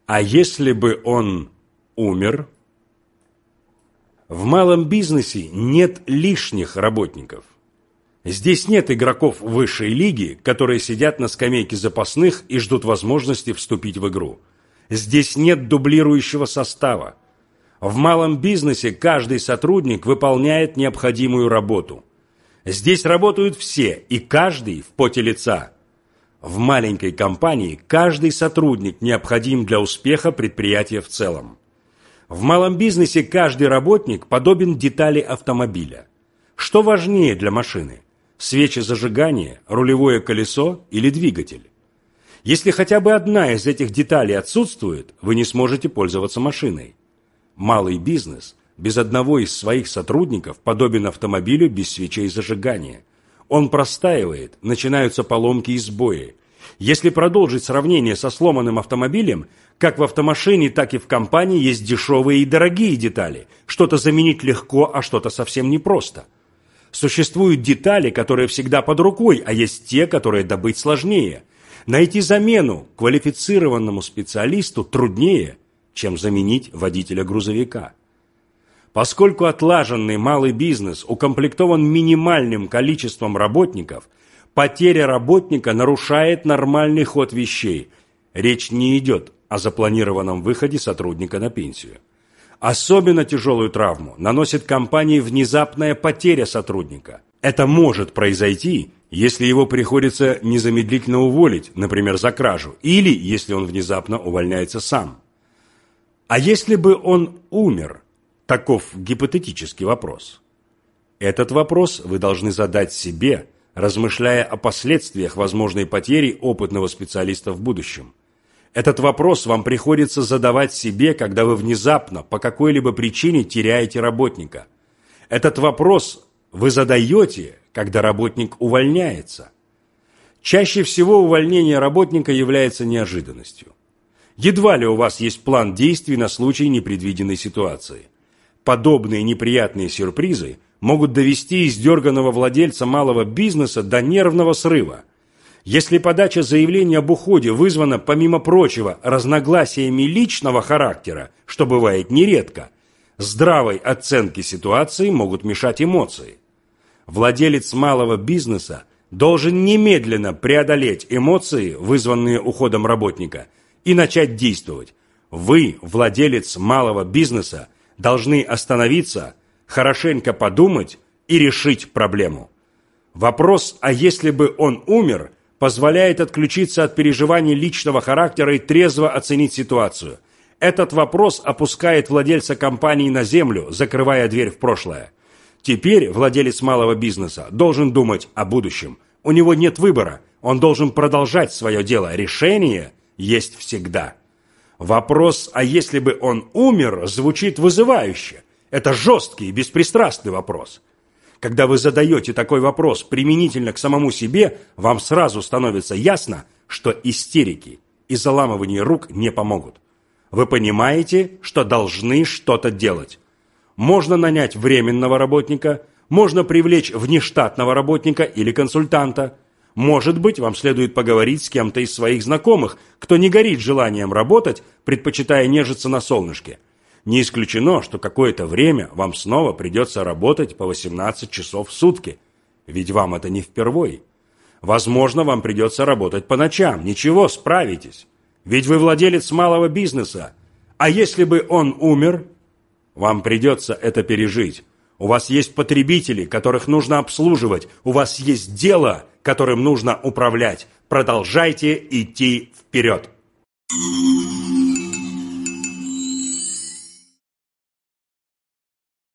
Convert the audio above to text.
А если бы он умер? В малом бизнесе нет лишних работников. Здесь нет игроков высшей лиги, которые сидят на скамейке запасных и ждут возможности вступить в игру. Здесь нет дублирующего состава. В малом бизнесе каждый сотрудник выполняет необходимую работу. Здесь работают все, и каждый в поте лица. В маленькой компании каждый сотрудник необходим для успеха предприятия в целом. В малом бизнесе каждый работник подобен детали автомобиля. Что важнее для машины? Свечи зажигания, рулевое колесо или двигатель? Если хотя бы одна из этих деталей отсутствует, вы не сможете пользоваться машиной. Малый бизнес без одного из своих сотрудников подобен автомобилю без свечей зажигания. Он простаивает, начинаются поломки и сбои. Если продолжить сравнение со сломанным автомобилем, как в автомашине, так и в компании есть дешевые и дорогие детали. Что-то заменить легко, а что-то совсем непросто. Существуют детали, которые всегда под рукой, а есть те, которые добыть сложнее. Найти замену квалифицированному специалисту труднее, чем заменить водителя грузовика. Поскольку отлаженный малый бизнес укомплектован минимальным количеством работников, потеря работника нарушает нормальный ход вещей. Речь не идет о запланированном выходе сотрудника на пенсию. Особенно тяжелую травму наносит компании внезапная потеря сотрудника. Это может произойти, если его приходится незамедлительно уволить, например, за кражу, или если он внезапно увольняется сам. А если бы он умер? Таков гипотетический вопрос. Этот вопрос вы должны задать себе, размышляя о последствиях возможной потери опытного специалиста в будущем. Этот вопрос вам приходится задавать себе, когда вы внезапно, по какой-либо причине теряете работника. Этот вопрос вы задаете, когда работник увольняется. Чаще всего увольнение работника является неожиданностью. Едва ли у вас есть план действий на случай непредвиденной ситуации. Подобные неприятные сюрпризы могут довести издерганного владельца малого бизнеса до нервного срыва. Если подача заявления об уходе вызвана, помимо прочего, разногласиями личного характера, что бывает нередко, здравой оценке ситуации могут мешать эмоции. Владелец малого бизнеса должен немедленно преодолеть эмоции, вызванные уходом работника, и начать действовать. Вы, владелец малого бизнеса, должны остановиться, хорошенько подумать и решить проблему. Вопрос, а если бы он умер, позволяет отключиться от переживаний личного характера и трезво оценить ситуацию. Этот вопрос опускает владельца компании на землю, закрывая дверь в прошлое. Теперь владелец малого бизнеса должен думать о будущем. У него нет выбора, он должен продолжать свое дело. Решение есть всегда. Вопрос, а если бы он умер, звучит вызывающе. Это жесткий и беспристрастный вопрос. Когда вы задаете такой вопрос применительно к самому себе, вам сразу становится ясно, что истерики и заламывание рук не помогут. Вы понимаете, что должны что-то делать. Можно нанять временного работника, можно привлечь внештатного работника или консультанта. Может быть, вам следует поговорить с кем-то из своих знакомых, кто не горит желанием работать, предпочитая нежиться на солнышке. Не исключено, что какое-то время вам снова придется работать по 18 часов в сутки, ведь вам это не впервой. Возможно, вам придется работать по ночам. Ничего, справитесь. Ведь вы владелец малого бизнеса. А если бы он умер? Вам придется это пережить. У вас есть потребители, которых нужно обслуживать. У вас есть дело, которым нужно управлять. Продолжайте идти вперед.